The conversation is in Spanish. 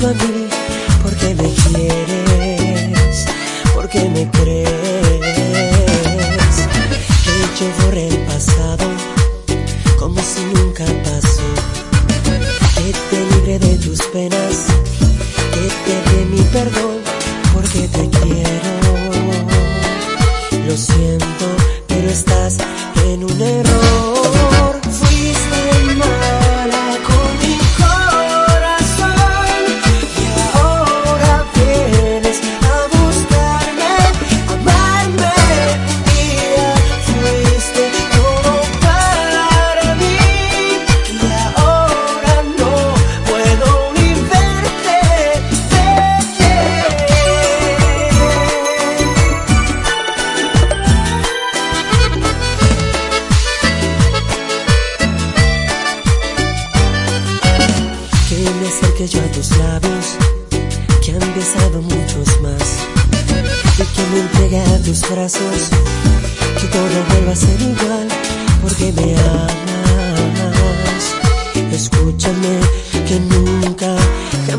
junto a mí, porque me quieres, porque me crees. Que yo borré el pasado como si nunca pasó, que te libre de tus penas, que te dé mi perdón, porque te quiero. Lo siento, pero estás en un error. Fuiste mala con mi corazón y ahora vienes a buscarme, a amarme. Un día fuiste todo para mí y ahora no puedo ni verte. Que me acerque yo a tus labios, que han besado muchos más, y que me entregue a tus brazos, que todo vuelva a ser igual, porque me amas. Escúchame, que nunca